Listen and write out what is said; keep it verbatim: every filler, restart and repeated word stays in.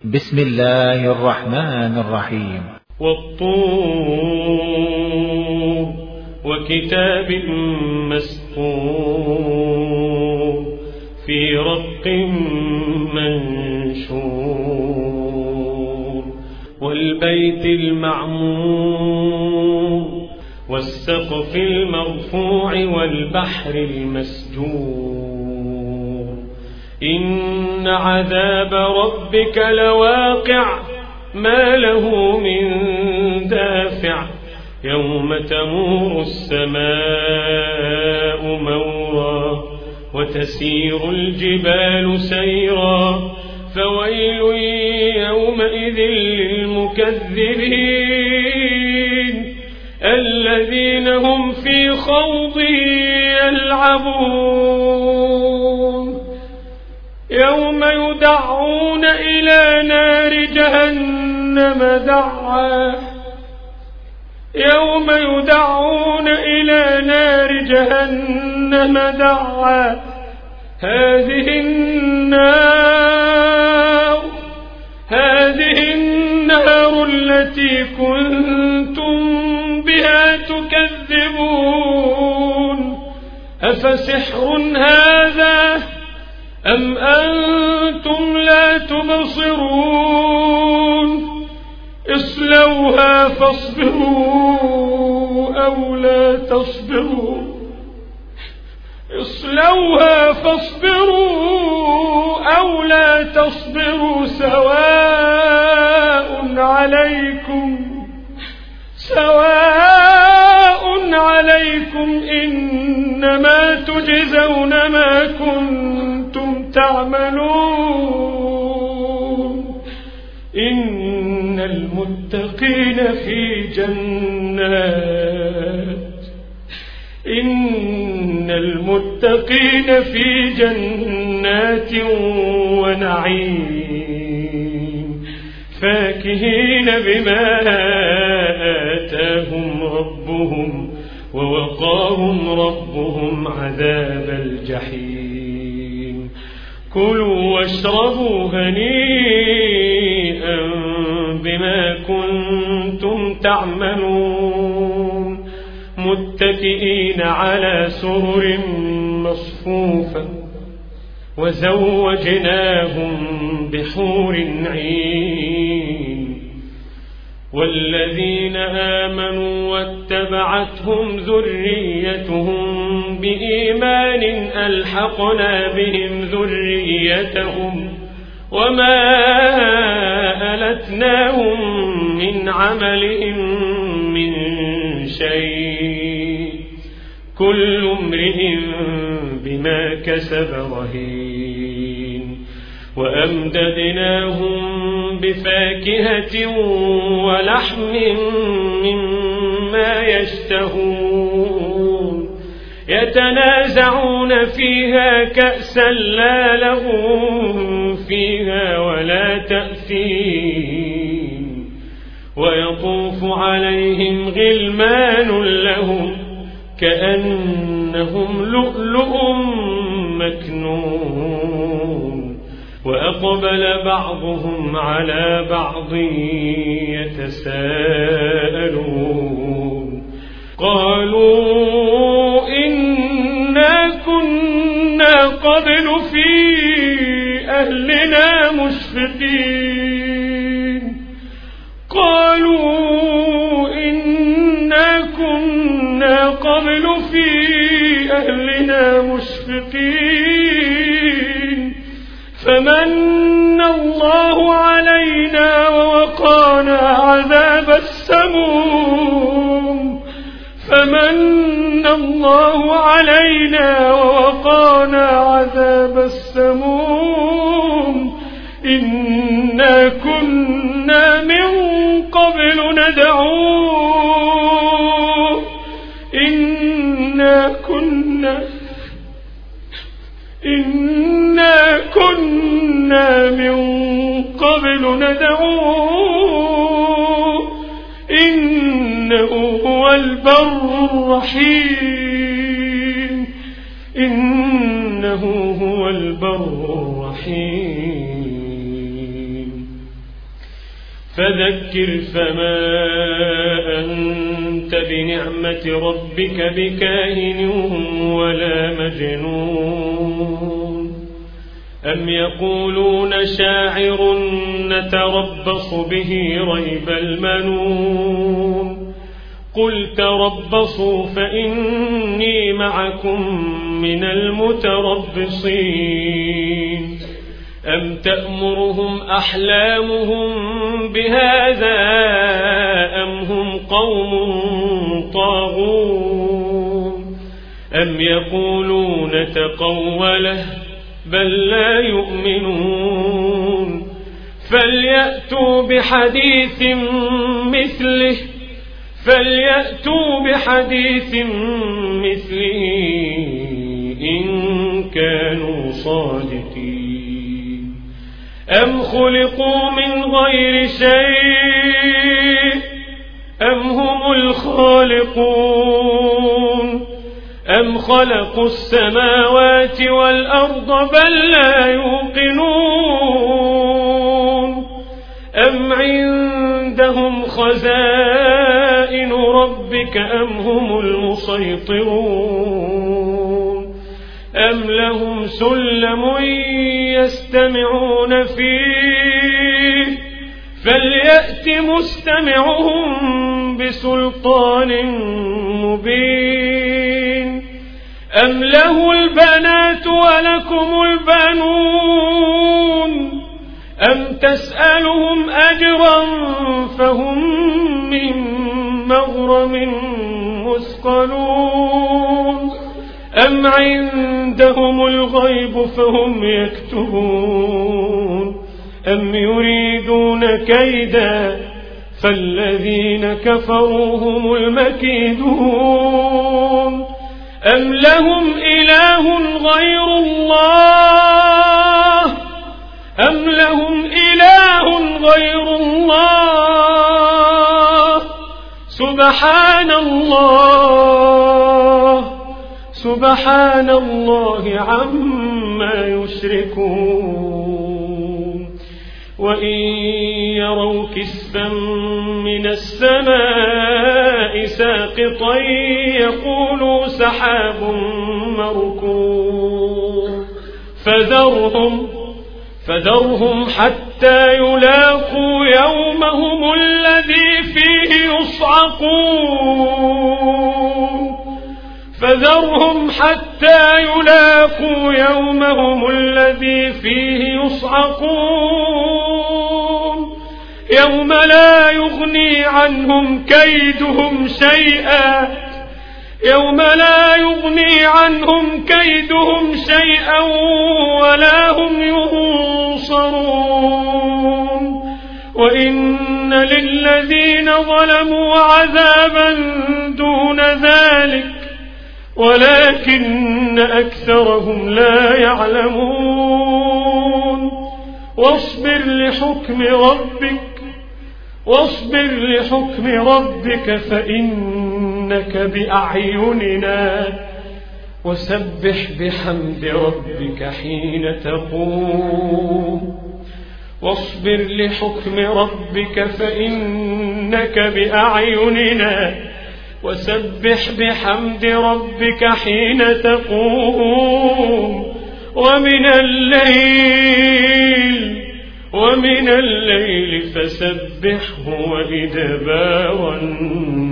بسم الله الرحمن الرحيم. والطور وكتاب مسطور في رق منشور والبيت المعمور والسقف المرفوع والبحر المسجور إن عذاب ربك لواقع ما له من دافع يوم تمور السماء مورا وتسير الجبال سيرا فويل يومئذ للمكذبين الذين هم في خوض يلعبون يوم يدعون إلى نار جهنم دعا يوم يدعون إلى نار جهنم دعا هذه النار هذه النار التي كنتم بها تكذبون أفسحر هذا أم أنتم لا تبصرون اصلوها فاصبروا أو لا تصبروا اصلوها فاصبروا أو لا تصبروا سواء عليكم سواء عليكم إنما تجزون ما كنتم تعملون إن المتقين في جنات إن المتقين في جنات ونعيم فاكهين بما آتاهم ربهم ووقاهم ربهم عذاب الجحيم كلوا واشربوا هنيئا بما كنتم تعملون متكئين على سرر مصفوفة وزوجناهم بحور عين والذين آمنوا واتبعتهم ذريتهم بإيمان ألحقنا بهم ذريتهم وما ألتناهم من عملهم من شيء كل امرئ بما كسب رهين وأمددناهم بفاكهة ولحم مما يشتهون يتنازعون فيها كأسا لا لهم فيها ولا تأثيم ويطوف عليهم غلمان لهم كأنهم لؤلؤ مكنون وأقبل بعضهم على بعض يتساءلون قالوا إنا كنا قبل في أهلنا مشفقين قالوا إنا كنا قبل في أهلنا مشفقين فمن الله علينا ووقانا عذاب السموم فمن الله علينا ووقانا عذاب السموم إنا كنا من قبل ندعوه إنا كنا إنا كنا من قبل ندعوه إنه هو البر الرحيم إنه هو البر الرحيم فذكر فما أنت بنعمة ربك بكاهن ولا مجنون أم يقولون شاعر نتربص به ريب المنون قل تربصوا فإني معكم من المتربصين أم تأمرهم أحلامهم بهذا أم هم قوم طاغون أم يقولون تقوله بل لا يؤمنون فليأتوا بحديث مثله فليأتوا بحديث مثله إن كانوا صادقين أم خلقوا من غير شيء أم هم الخالقون أم خلقوا السماوات والأرض بل لا يوقنون أم عندهم خزائن ربك أم هم المسيطرون أم لهم سلم يستمعون فيه فليأت مستمعهم بسلطان مبين أم له البنات ولكم البنون أم تسألهم أجرا فهم من مغرم مثقلون أم عندهم الغيب فهم يكتبون أم يريدون كيدا فالذين كفروا هم المكيدون أم لهم إله غير الله أم لهم إله غير الله سبحان الله سبحان الله عما يشركون وإن يروا كسفا من السماء ساقطا يقولوا سحاب مركوم فذرهم فذرهم حتى يلاقوا يومهم الذي فيه يصعقون فذرهم حتى يلاقوا يومهم الذي فيه يصعقون يوم لا يغني عنهم كيدهم شيئا يوم لا يغني عنهم كيدهم شيئا ولا هم ينصرون وإن للذين ظلموا عذابا دون ذلك ولكن أكثرهم لا يعلمون واصبر لحكم ربك واصبر لحكم ربك فإنك بأعيننا وسبح بحمد ربك حين تقوم واصبر لحكم ربك فإنك بأعيننا وسبح بحمد ربك حين تقوم ومن الليل ومن الليل فسبحه وإدبار النجوم.